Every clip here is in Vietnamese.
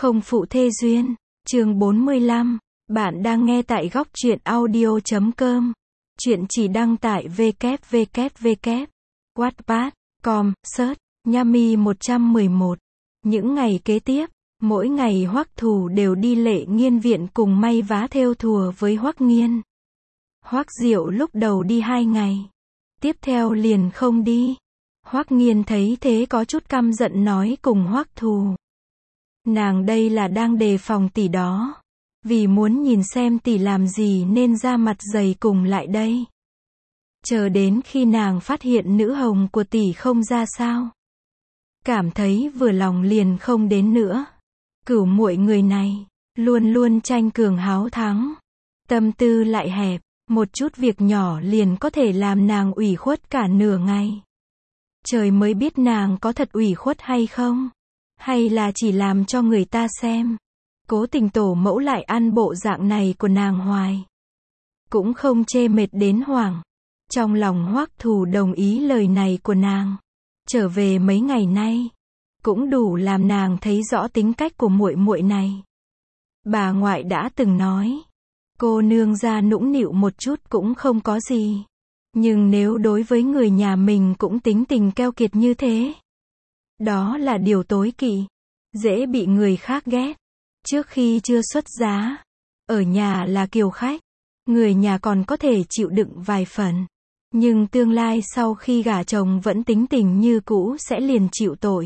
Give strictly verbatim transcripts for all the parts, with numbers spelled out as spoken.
Không phụ thê duyên, chương bốn mươi lăm, bạn đang nghe tại góc truyện audio chấm com. Chuyện chỉ đăng tại w w w wattpad chấm com, search, Yami một trăm mười một. Những ngày kế tiếp, mỗi ngày Hoắc Thù đều đi Lệ Nghiên viện cùng may vá thêu thùa với Hoắc Nghiên. Hoắc Diệu lúc đầu đi hai ngày, tiếp theo liền không đi. Hoắc Nghiên thấy thế có chút căm giận nói cùng Hoắc Thù. Nàng đây là đang đề phòng tỷ đó. Vì muốn nhìn xem tỷ làm gì nên ra mặt dày cùng lại đây. Chờ đến khi nàng phát hiện nữ hồng của tỷ không ra sao. Cảm thấy vừa lòng liền không đến nữa. Cửu muội người này, luôn luôn tranh cường háo thắng. Tâm tư lại hẹp, một chút việc nhỏ liền có thể làm nàng ủy khuất cả nửa ngày. Trời mới biết nàng có thật ủy khuất hay không. Hay là chỉ làm cho người ta xem. Cố tình tổ mẫu lại ăn bộ dạng này của nàng hoài. Cũng không chê mệt đến hoảng. Trong lòng Hoắc Thù đồng ý lời này của nàng. Trở về mấy ngày nay, cũng đủ làm nàng thấy rõ tính cách của muội muội này. Bà ngoại đã từng nói, cô nương ra nũng nịu một chút cũng không có gì. Nhưng nếu đối với người nhà mình cũng tính tình keo kiệt như thế, đó là điều tối kỵ, dễ bị người khác ghét. Trước khi chưa xuất giá, ở nhà là kiều khách, người nhà còn có thể chịu đựng vài phần. Nhưng tương lai sau khi gả chồng vẫn tính tình như cũ sẽ liền chịu tội.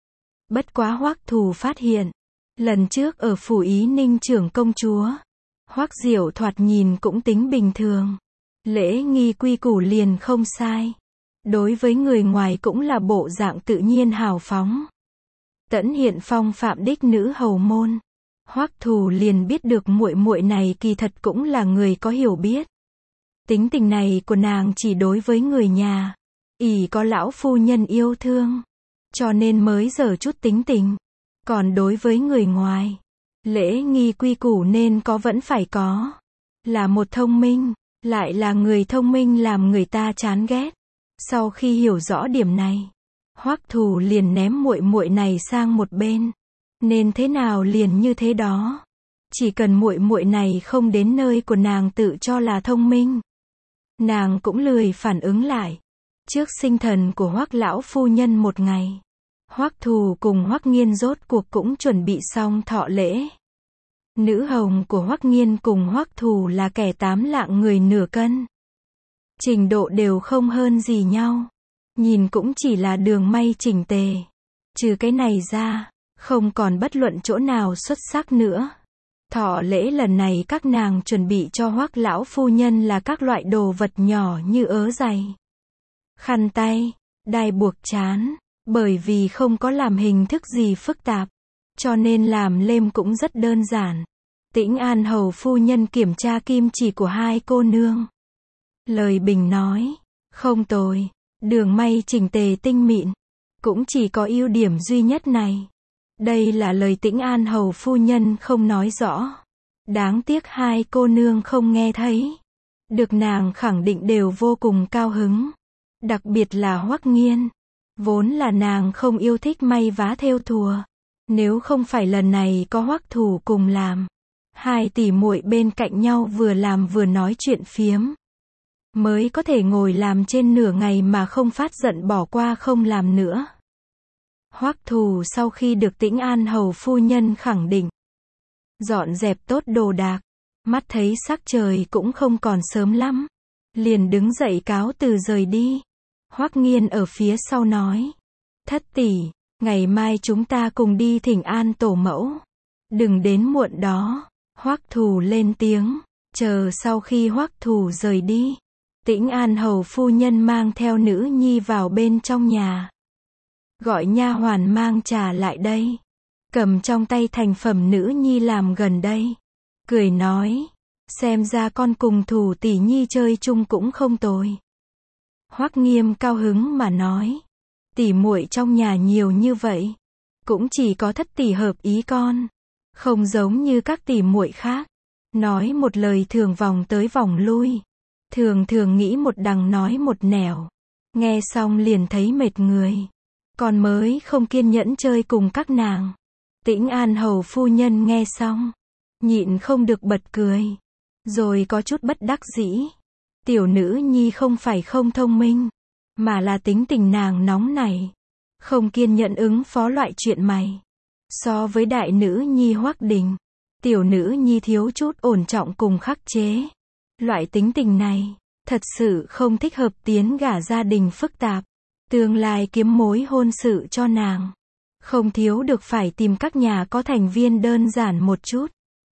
Bất quá Hoắc Thù phát hiện, lần trước ở phủ Ý Ninh trưởng công chúa, Hoắc Diệu thoạt nhìn cũng tính bình thường. Lễ nghi quy củ liền không sai. Đối với người ngoài cũng là bộ dạng tự nhiên hào phóng. Tẫn hiện phong phạm đích nữ hầu môn. Hoắc Thù liền biết được muội muội này kỳ thật cũng là người có hiểu biết. Tính tình này của nàng chỉ đối với người nhà, ỷ có lão phu nhân yêu thương, cho nên mới giở chút tính tình. Còn đối với người ngoài, lễ nghi quy củ nên có vẫn phải có. Là một thông minh, lại là người thông minh làm người ta chán ghét. Sau khi hiểu rõ điểm này, Hoắc Thù liền ném muội muội này sang một bên. Nên thế nào liền như thế đó. Chỉ cần muội muội này không đến nơi của nàng tự cho là thông minh, nàng cũng lười phản ứng lại. Trước sinh thần của Hoắc lão phu nhân một ngày, Hoắc Thù cùng Hoắc Nghiên rốt cuộc cũng chuẩn bị xong thọ lễ. Nữ hồng của Hoắc Nghiên cùng Hoắc Thù là kẻ tám lạng người nửa cân. Trình độ đều không hơn gì nhau. Nhìn cũng chỉ là đường may chỉnh tề. Trừ cái này ra, không còn bất luận chỗ nào xuất sắc nữa. Thọ lễ lần này các nàng chuẩn bị cho Hoắc lão phu nhân là các loại đồ vật nhỏ như ớ giày, khăn tay, đai buộc trán. Bởi vì không có làm hình thức gì phức tạp, cho nên làm lêm cũng rất đơn giản. Tĩnh An hầu phu nhân kiểm tra kim chỉ của hai cô nương. Lời bình nói, không tồi, đường may chỉnh tề tinh mịn. Cũng chỉ có ưu điểm duy nhất này. Đây là lời Tĩnh An hầu phu nhân không nói rõ. Đáng tiếc hai cô nương không nghe thấy. Được nàng khẳng định đều vô cùng cao hứng. Đặc biệt là Hoắc Nghiên. Vốn là nàng không yêu thích may vá thêu thùa. Nếu không phải lần này có Hoắc Thù cùng làm, hai tỷ muội bên cạnh nhau vừa làm vừa nói chuyện phiếm, mới có thể ngồi làm trên nửa ngày mà không phát giận bỏ qua không làm nữa. Hoắc Thù sau khi được Tĩnh An hầu phu nhân khẳng định, dọn dẹp tốt đồ đạc, mắt thấy sắc trời cũng không còn sớm lắm, liền đứng dậy cáo từ rời đi. Hoắc Nghiên ở phía sau nói, thất tỷ, ngày mai chúng ta cùng đi thỉnh an tổ mẫu. Đừng đến muộn đó. Hoắc Thù lên tiếng. Chờ sau khi Hoắc Thù rời đi, Tĩnh An hầu phu nhân mang theo nữ nhi vào bên trong nhà. Gọi nha hoàn mang trà lại đây. Cầm trong tay thành phẩm nữ nhi làm gần đây. Cười nói, xem ra con cùng Thù tỷ nhi chơi chung cũng không tồi. Hoắc Nghiên cao hứng mà nói, tỷ muội trong nhà nhiều như vậy, cũng chỉ có thất tỷ hợp ý con, không giống như các tỷ muội khác, nói một lời thường vòng tới vòng lui, thường thường nghĩ một đằng nói một nẻo, nghe xong liền thấy mệt người, con mới không kiên nhẫn chơi cùng các nàng. Tĩnh An hầu phu nhân nghe xong, nhịn không được bật cười, rồi có chút bất đắc dĩ. Tiểu nữ nhi không phải không thông minh, mà là tính tình nàng nóng nảy, không kiên nhẫn ứng phó loại chuyện mày. So với đại nữ nhi Hoắc Đình, tiểu nữ nhi thiếu chút ổn trọng cùng khắc chế. Loại tính tình này, thật sự không thích hợp tiến gả gia đình phức tạp. Tương lai kiếm mối hôn sự cho nàng, không thiếu được phải tìm các nhà có thành viên đơn giản một chút.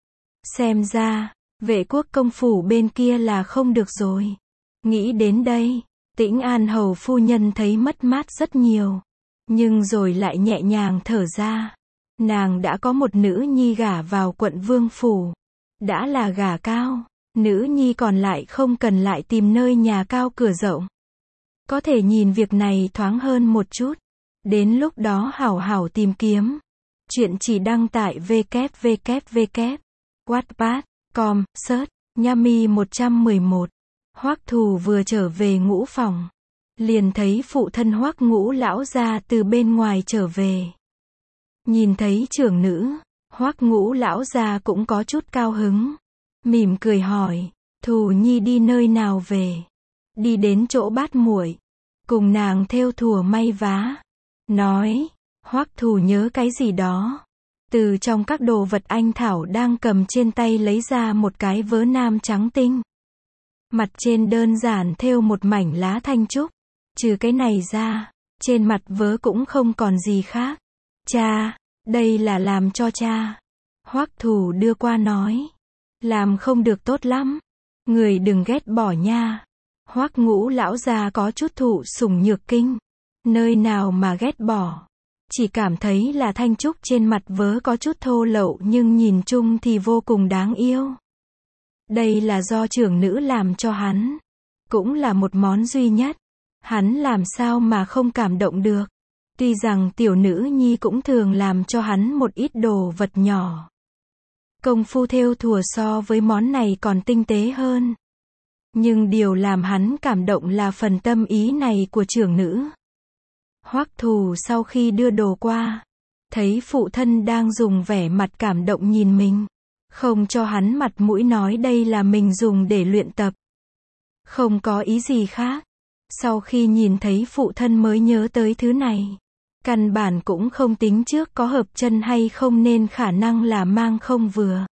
Xem ra, Vệ Quốc công phủ bên kia là không được rồi. Nghĩ đến đây, Tĩnh An hầu phu nhân thấy mất mát rất nhiều, nhưng rồi lại nhẹ nhàng thở ra. Nàng đã có một nữ nhi gả vào quận vương phủ, đã là gả cao, nữ nhi còn lại không cần lại tìm nơi nhà cao cửa rộng. Có thể nhìn việc này thoáng hơn một chút, đến lúc đó hảo hảo tìm kiếm. Chuyện chỉ đăng tại w w w wattpad chấm com, search, Yami một trăm mười một. Hoắc Thù vừa trở về ngũ phòng, liền thấy phụ thân Hoắc Ngũ lão gia từ bên ngoài trở về. Nhìn thấy trưởng nữ, Hoắc Ngũ lão gia cũng có chút cao hứng, mỉm cười hỏi, Thù nhi đi nơi nào về? Đi đến chỗ Bát muội, cùng nàng thêu thùa may vá. Nói, Hoắc Thù nhớ cái gì đó, từ trong các đồ vật anh Thảo đang cầm trên tay lấy ra một cái vớ nam trắng tinh. Mặt trên đơn giản thêu một mảnh lá thanh trúc, trừ cái này ra, trên mặt vớ cũng không còn gì khác. Cha, đây là làm cho cha. Hoắc Thù đưa qua nói, làm không được tốt lắm, người đừng ghét bỏ nha. Hoắc Ngũ lão gia có chút thụ sủng nhược kinh, nơi nào mà ghét bỏ, chỉ cảm thấy là thanh trúc trên mặt vớ có chút thô lậu nhưng nhìn chung thì vô cùng đáng yêu. Đây là do trưởng nữ làm cho hắn, cũng là một món duy nhất, hắn làm sao mà không cảm động được. Tuy rằng tiểu nữ nhi cũng thường làm cho hắn một ít đồ vật nhỏ, công phu thêu thùa so với món này còn tinh tế hơn. Nhưng điều làm hắn cảm động là phần tâm ý này của trưởng nữ. Hoắc Thù sau khi đưa đồ qua, thấy phụ thân đang dùng vẻ mặt cảm động nhìn mình, không cho hắn mặt mũi nói đây là mình dùng để luyện tập. Không có ý gì khác. Sau khi nhìn thấy phụ thân mới nhớ tới thứ này. Căn bản cũng không tính trước có hợp chân hay không nên khả năng là mang không vừa.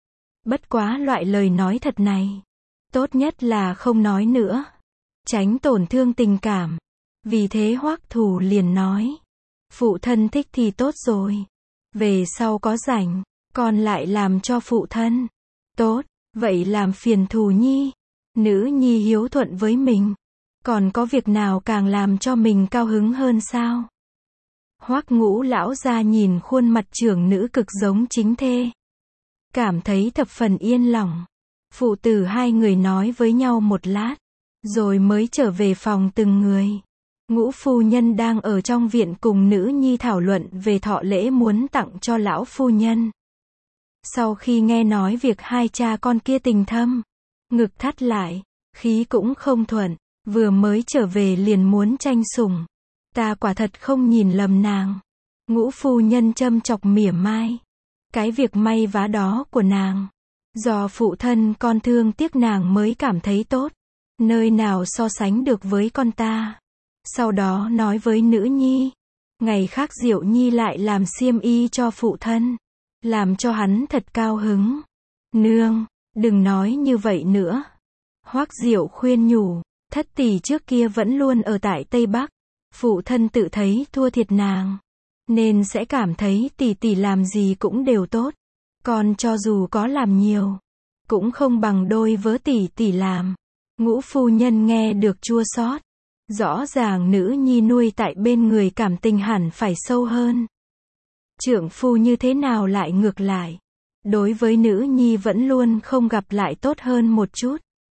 Bất quá loại lời nói thật này, tốt nhất là không nói nữa, tránh tổn thương tình cảm. Vì thế Hoắc Thù liền nói, phụ thân thích thì tốt rồi, về sau có rảnh, con lại làm cho phụ thân. Tốt, vậy làm phiền Thù nhi. Nữ nhi hiếu thuận với mình, còn có việc nào càng làm cho mình cao hứng hơn sao? Hoắc Ngũ lão gia nhìn khuôn mặt trưởng nữ cực giống chính thê, cảm thấy thập phần yên lòng. Phụ tử hai người nói với nhau một lát, rồi mới trở về phòng từng người. Ngũ phu nhân đang ở trong viện cùng nữ nhi thảo luận về thọ lễ muốn tặng cho lão phu nhân. Sau khi nghe nói việc hai cha con kia tình thâm, ngực thắt lại, khí cũng không thuận, vừa mới trở về liền muốn tranh sủng. Ta quả thật không nhìn lầm nàng. Ngũ phu nhân châm chọc mỉa mai. Cái việc may vá đó của nàng, do phụ thân con thương tiếc nàng mới cảm thấy tốt, nơi nào so sánh được với con ta. Sau đó nói với nữ nhi, ngày khác Diệu nhi lại làm xiêm y cho phụ thân, làm cho hắn thật cao hứng. Nương, đừng nói như vậy nữa. Hoắc Diệu khuyên nhủ, thất tỷ trước kia vẫn luôn ở tại Tây Bắc, phụ thân tự thấy thua thiệt nàng, nên sẽ cảm thấy tỷ tỷ làm gì cũng đều tốt, còn cho dù có làm nhiều, cũng không bằng đôi vớ tỷ tỷ làm. Ngũ phu nhân nghe được chua xót, rõ ràng nữ nhi nuôi tại bên người cảm tình hẳn phải sâu hơn. Trượng phu như thế nào lại ngược lại, đối với nữ nhi vẫn luôn không gặp lại tốt hơn một chút.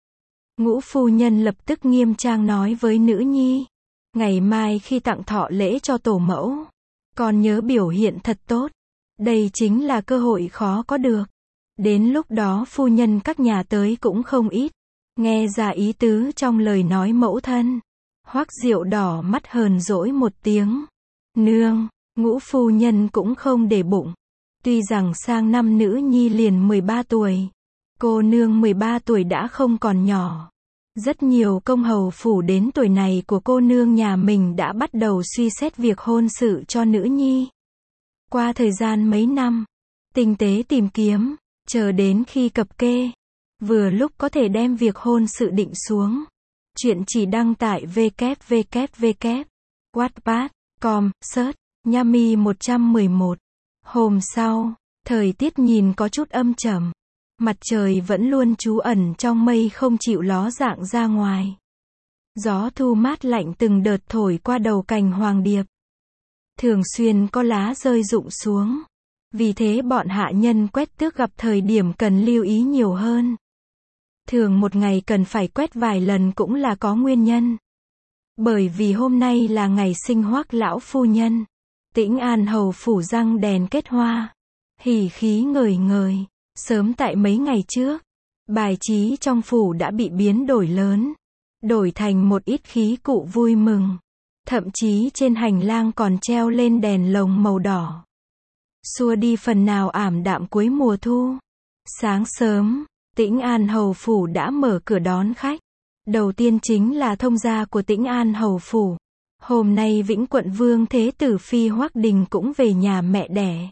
Ngũ phu nhân lập tức nghiêm trang nói với nữ nhi, ngày mai khi tặng thọ lễ cho tổ mẫu, con nhớ biểu hiện thật tốt, đây chính là cơ hội khó có được. Đến lúc đó phu nhân các nhà tới cũng không ít. Nghe ra ý tứ trong lời nói mẫu thân, Hoắc Diệu đỏ mắt hờn dỗi một tiếng. Nương, Ngũ phu nhân cũng không để bụng, Tuy rằng sang năm nữ nhi liền mười ba tuổi, cô nương mười ba tuổi đã không còn nhỏ. Rất nhiều công hầu phủ đến tuổi này của cô nương nhà mình đã bắt đầu suy xét việc hôn sự cho nữ nhi. Qua thời gian mấy năm, tinh tế tìm kiếm, chờ đến khi cập kê, vừa lúc có thể đem việc hôn sự định xuống. Chuyện chỉ đăng tại w w w chấm wattpad chấm com, search, Yami một trăm mười một. Hôm sau, thời tiết nhìn có chút âm trầm. Mặt trời vẫn luôn trú ẩn trong mây không chịu ló dạng ra ngoài. Gió thu mát lạnh từng đợt thổi qua đầu cành hoàng điệp. Thường xuyên có lá rơi rụng xuống. Vì thế bọn hạ nhân quét tước gặp thời điểm cần lưu ý nhiều hơn. Thường một ngày cần phải quét vài lần cũng là có nguyên nhân. Bởi vì hôm nay là ngày sinh Hoắc lão phu nhân. Tĩnh An hầu phủ răng đèn kết hoa. Hỉ khí ngời ngời. Sớm tại mấy ngày trước, bài trí trong phủ đã bị biến đổi lớn. Đổi thành một ít khí cụ vui mừng. Thậm chí trên hành lang còn treo lên đèn lồng màu đỏ. Xua đi phần nào ảm đạm cuối mùa thu. Sáng sớm, Tĩnh An hầu phủ đã mở cửa đón khách. Đầu tiên chính là thông gia của Tĩnh An hầu phủ. Hôm nay Vĩnh Quận Vương Thế Tử Phi Hoắc Đình cũng về nhà mẹ đẻ.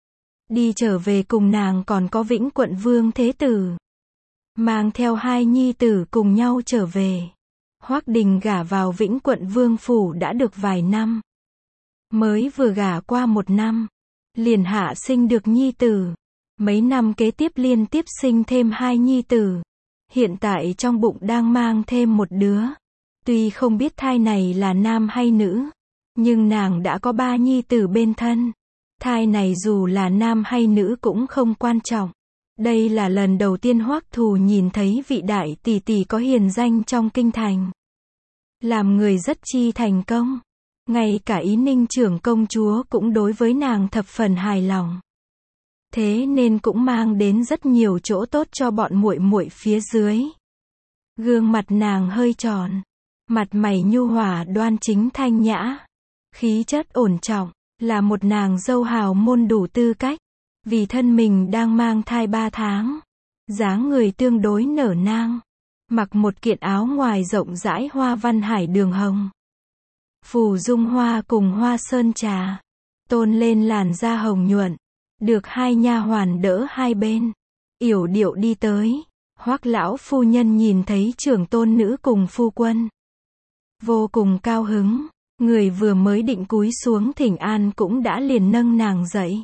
Đi trở về cùng nàng còn có Vĩnh Quận Vương Thế Tử. Mang theo hai nhi tử cùng nhau trở về. Hoắc Đình gả vào Vĩnh Quận Vương phủ đã được vài năm. Mới vừa gả qua một năm, liền hạ sinh được nhi tử. Mấy năm kế tiếp liên tiếp sinh thêm hai nhi tử. Hiện tại trong bụng đang mang thêm một đứa. Tuy không biết thai này là nam hay nữ, nhưng nàng đã có ba nhi tử bên thân. Thai này dù là nam hay nữ cũng không quan trọng. Đây là lần đầu tiên Hoắc Thù nhìn thấy vị đại tỷ tỷ có hiền danh trong kinh thành. Làm người rất chi thành công. Ngay cả Ý Ninh trưởng công chúa cũng đối với nàng thập phần hài lòng. Thế nên cũng mang đến rất nhiều chỗ tốt cho bọn muội muội phía dưới. Gương mặt nàng hơi tròn, mặt mày nhu hòa đoan chính thanh nhã, khí chất ổn trọng, là một nàng dâu hào môn đủ tư cách. Vì thân mình đang mang thai ba tháng, dáng người tương đối nở nang, mặc một kiện áo ngoài rộng rãi hoa văn hải đường hồng, phù dung hoa cùng hoa sơn trà, tôn lên làn da hồng nhuận, được hai nha hoàn đỡ hai bên, yểu điệu đi tới. Hoắc lão phu nhân nhìn thấy trưởng tôn nữ cùng phu quân, vô cùng cao hứng, người vừa mới định cúi xuống thỉnh an cũng đã liền nâng nàng dậy.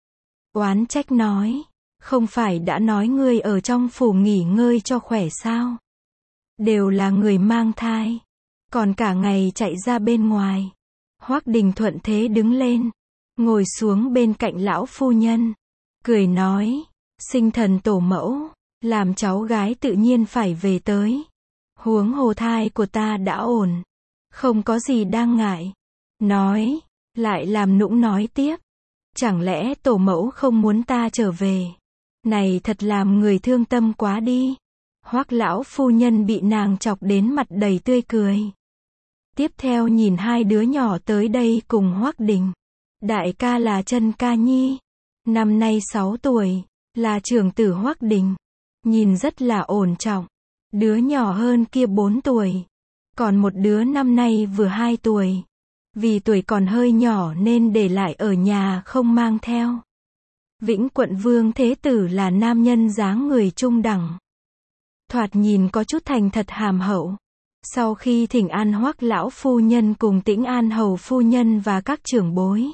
Oán trách nói, không phải đã nói ngươi ở trong phủ nghỉ ngơi cho khỏe sao? Đều là người mang thai, còn cả ngày chạy ra bên ngoài. Hoắc Đình thuận thế đứng lên, ngồi xuống bên cạnh lão phu nhân, cười nói, sinh thần tổ mẫu, làm cháu gái tự nhiên phải về tới. Huống hồ thai của ta đã ổn, không có gì đang ngại. Nói, lại làm nũng nói tiếp, chẳng lẽ tổ mẫu không muốn ta trở về? Này thật làm người thương tâm quá đi. Hoắc lão phu nhân bị nàng chọc đến mặt đầy tươi cười. Tiếp theo nhìn hai đứa nhỏ tới đây cùng Hoắc Đình. Đại ca là Trân Ca Nhi, năm nay sáu tuổi, là trưởng tử Hoắc Đình, nhìn rất là ổn trọng. Đứa nhỏ hơn kia bốn tuổi, còn một đứa năm nay vừa hai tuổi. Vì tuổi còn hơi nhỏ nên để lại ở nhà không mang theo. Vĩnh Quận Vương Thế Tử là nam nhân dáng người trung đẳng, thoạt nhìn có chút thành thật hàm hậu. Sau khi thỉnh an Hoắc lão phu nhân cùng Tĩnh An hầu phu nhân và các trưởng bối,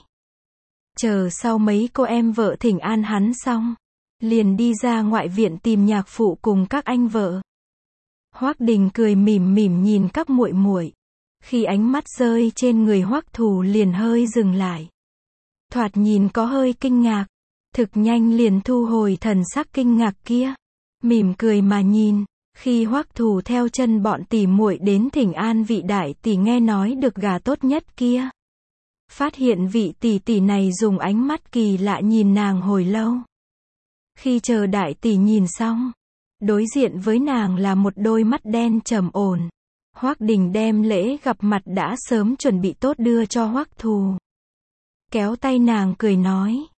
chờ sau mấy cô em vợ thỉnh an hắn xong, liền đi ra ngoại viện tìm nhạc phụ cùng các anh vợ. Hoắc Đình cười mỉm mỉm nhìn các muội muội. Khi ánh mắt rơi trên người Hoắc Thù liền hơi dừng lại. Thoạt nhìn có hơi kinh ngạc, thực nhanh liền thu hồi thần sắc kinh ngạc kia, mỉm cười mà nhìn. Khi Hoắc Thù theo chân bọn tỷ muội đến thỉnh an vị đại tỷ nghe nói được gà tốt nhất kia, phát hiện vị tỷ tỷ này dùng ánh mắt kỳ lạ nhìn nàng hồi lâu. Khi chờ đại tỷ nhìn xong, đối diện với nàng là một đôi mắt đen trầm ổn. Hoắc Đình đem lễ gặp mặt đã sớm chuẩn bị tốt đưa cho Hoắc Thù. Kéo tay nàng cười nói,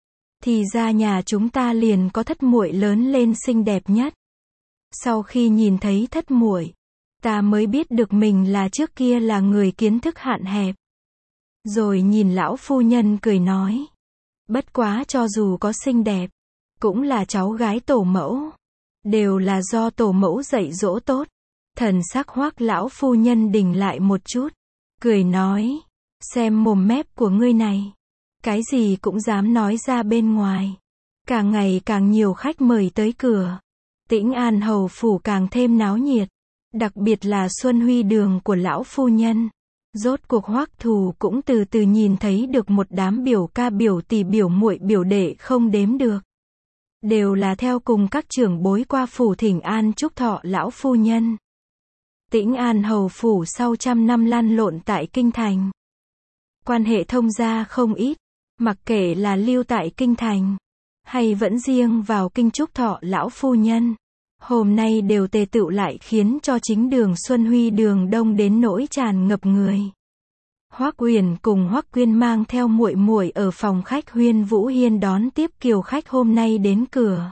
Thì ra nhà chúng ta liền có thất muội lớn lên xinh đẹp nhất. Sau khi nhìn thấy thất muội, ta mới biết được mình là trước kia là người kiến thức hạn hẹp. Rồi nhìn lão phu nhân cười nói. Bất quá cho dù có xinh đẹp, cũng là cháu gái tổ mẫu. Đều là do tổ mẫu dạy dỗ tốt. Thần sắc Hoắc lão phu nhân đình lại một chút. Cười nói. Xem mồm mép của ngươi này. Cái gì cũng dám nói ra bên ngoài. Càng ngày càng nhiều khách mời tới cửa. Tĩnh An hầu phủ càng thêm náo nhiệt. Đặc biệt là Xuân Huy đường của lão phu nhân. Rốt cuộc Hoắc Thù cũng từ từ nhìn thấy được một đám biểu ca biểu tỷ biểu muội biểu đệ không đếm được. Đều là theo cùng các trưởng bối qua phủ thỉnh an chúc thọ lão phu nhân. Tĩnh An hầu phủ sau trăm năm lăn lộn tại kinh thành. Quan hệ thông gia không ít, mặc kệ là lưu tại kinh thành, hay vẫn riêng vào kinh chúc thọ lão phu nhân. Hôm nay đều tề tựu lại khiến cho chính đường Xuân Huy đường đông đến nỗi tràn ngập người. Hoắc Uyển cùng Hoắc Quyên mang theo muội muội ở phòng khách Huyên Vũ Hiên đón tiếp kiều khách hôm nay đến cửa.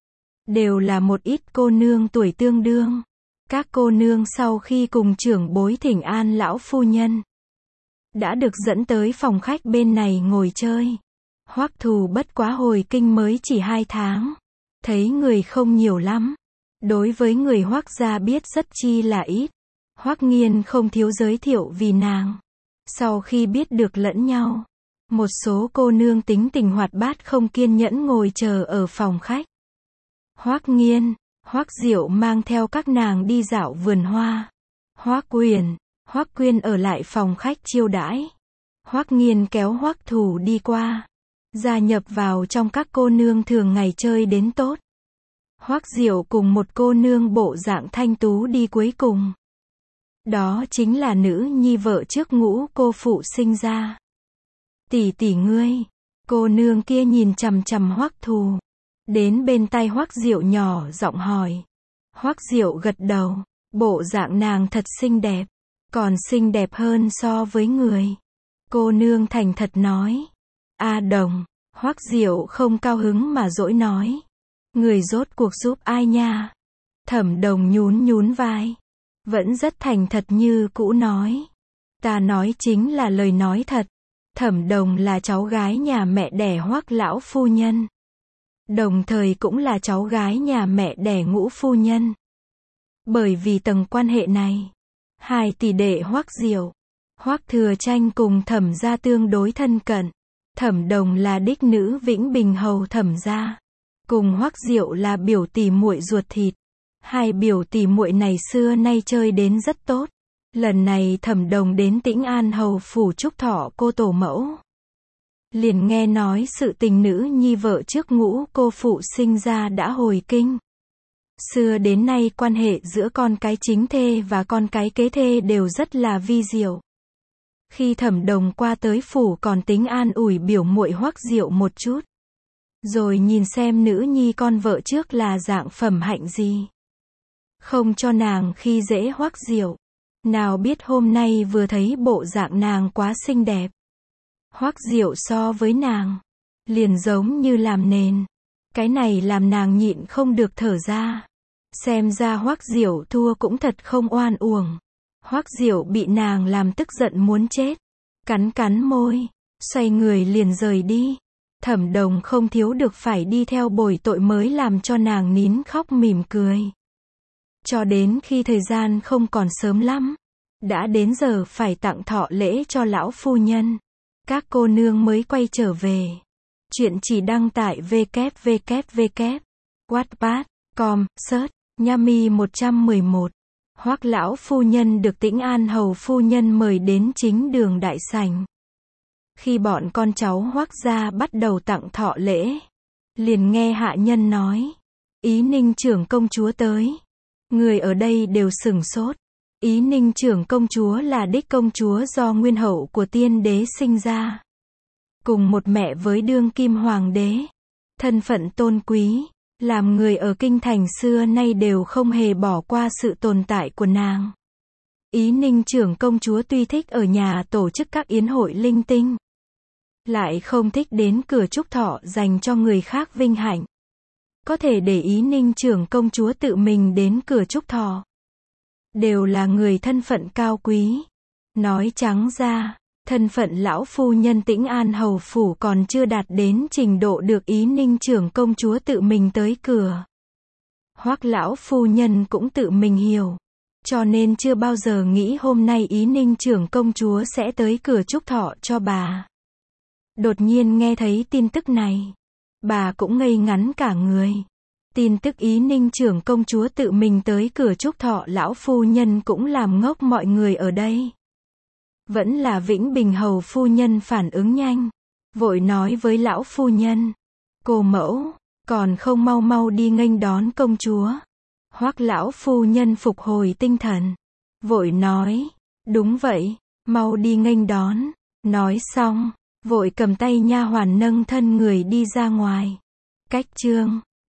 Đều là một ít cô nương tuổi tương đương. Các cô nương sau khi cùng trưởng bối thỉnh an lão phu nhân, đã được dẫn tới phòng khách bên này ngồi chơi. Hoắc Thù bất quá hồi kinh mới chỉ hai tháng. Thấy người không nhiều lắm. Đối với người Hoắc gia biết rất chi là ít. Hoắc Nghiên không thiếu giới thiệu vì nàng. Sau khi biết được lẫn nhau, một số cô nương tính tình hoạt bát không kiên nhẫn ngồi chờ ở phòng khách. Hoắc Nghiên, Hoắc Diệu mang theo các nàng đi dạo vườn hoa. Hoắc Uyển, Hoắc Quyên ở lại phòng khách chiêu đãi. Hoắc Nghiên kéo Hoắc Thù đi qua, gia nhập vào trong các cô nương thường ngày chơi đến tốt. Hoắc Diệu cùng một cô nương bộ dạng thanh tú đi cuối cùng. Đó chính là nữ nhi vợ trước ngũ cô phụ sinh ra. Tỷ tỷ ngươi, cô nương kia nhìn chằm chằm Hoắc Thù, đến bên tai Hoắc Diệu nhỏ giọng hỏi. Hoắc Diệu gật đầu, bộ dạng nàng thật xinh đẹp, còn xinh đẹp hơn so với người. Cô nương thành thật nói. A Đồng, Hoắc Diệu không cao hứng mà dỗi nói. Người rốt cuộc giúp ai nha? Thẩm Đồng nhún nhún vai, vẫn rất thành thật như cũ nói. Ta nói chính là lời nói thật. Thẩm Đồng là cháu gái nhà mẹ đẻ Hoắc lão phu nhân, đồng thời cũng là cháu gái nhà mẹ đẻ Ngũ phu nhân. Bởi vì tầng quan hệ này, hai tỷ đệ Hoắc Diệu, Hoắc Thừa Tranh cùng Thẩm gia tương đối thân cận. Thẩm Đồng là đích nữ Vĩnh Bình hầu Thẩm gia, cùng Hoắc Diệu là biểu tỷ muội ruột thịt. Hai biểu tỷ muội này xưa nay chơi đến rất tốt. Lần này Thẩm Đồng đến Tĩnh An hầu phủ chúc thọ cô tổ mẫu, liền nghe nói sự tình nữ nhi vợ trước ngũ cô phụ sinh ra đã hồi kinh. Xưa đến nay quan hệ giữa con cái chính thê và con cái kế thê đều rất là vi diệu. Khi Thẩm Đồng qua tới phủ còn tính an ủi biểu muội Hoắc Diệu một chút, rồi nhìn xem nữ nhi con vợ trước là dạng phẩm hạnh gì, không cho nàng khi dễ Hoắc Diệu. Nào biết hôm nay vừa thấy bộ dạng nàng quá xinh đẹp. Hoắc Diệu so với nàng, liền giống như làm nền. Cái này làm nàng nhịn không được thở ra. Xem ra Hoắc Diệu thua cũng thật không oan uổng. Hoắc Diệu bị nàng làm tức giận muốn chết. Cắn cắn môi, xoay người liền rời đi. Thẩm Đồng không thiếu được phải đi theo bồi tội mới làm cho nàng nín khóc mỉm cười. Cho đến khi thời gian không còn sớm lắm, đã đến giờ phải tặng thọ lễ cho lão phu nhân, các cô nương mới quay trở về. Chuyện chỉ đăng tại vê kép vê kép vê kép wattpad chấm com search Nhami một trăm mười một. Hoắc lão phu nhân được Tĩnh An hầu phu nhân mời đến chính đường đại sảnh. Khi bọn con cháu Hoắc gia bắt đầu tặng thọ lễ, liền nghe hạ nhân nói, Ý Ninh trưởng công chúa tới. Người ở đây đều sửng sốt. Ý Ninh trưởng công chúa là đích công chúa do nguyên hậu của tiên đế sinh ra, cùng một mẹ với đương kim hoàng đế. Thân phận tôn quý, làm người ở kinh thành xưa nay đều không hề bỏ qua sự tồn tại của nàng. Ý Ninh trưởng công chúa tuy thích ở nhà tổ chức các yến hội linh tinh, lại không thích đến cửa chúc thọ dành cho người khác vinh hạnh. Có thể để ý Ninh trưởng công chúa tự mình đến cửa chúc thọ. Đều là người thân phận cao quý. Nói trắng ra, thân phận lão phu nhân Tĩnh An hầu phủ còn chưa đạt đến trình độ được ý Ninh trưởng công chúa tự mình tới cửa. Hoắc lão phu nhân cũng tự mình hiểu. Cho nên chưa bao giờ nghĩ hôm nay ý Ninh trưởng công chúa sẽ tới cửa chúc thọ cho bà. Đột nhiên nghe thấy tin tức này, bà cũng ngây ngắn cả người. Tin tức ý Ninh trưởng công chúa tự mình tới cửa chúc thọ lão phu nhân cũng làm ngốc mọi người ở đây. Vẫn là Vĩnh Bình hầu phu nhân phản ứng nhanh, vội nói với lão phu nhân, cô mẫu, còn không mau mau đi nghênh đón công chúa. Hoắc lão phu nhân phục hồi tinh thần, vội nói, đúng vậy, mau đi nghênh đón. Nói xong, vội cầm tay nha hoàn nâng thân người đi ra ngoài. Cách chương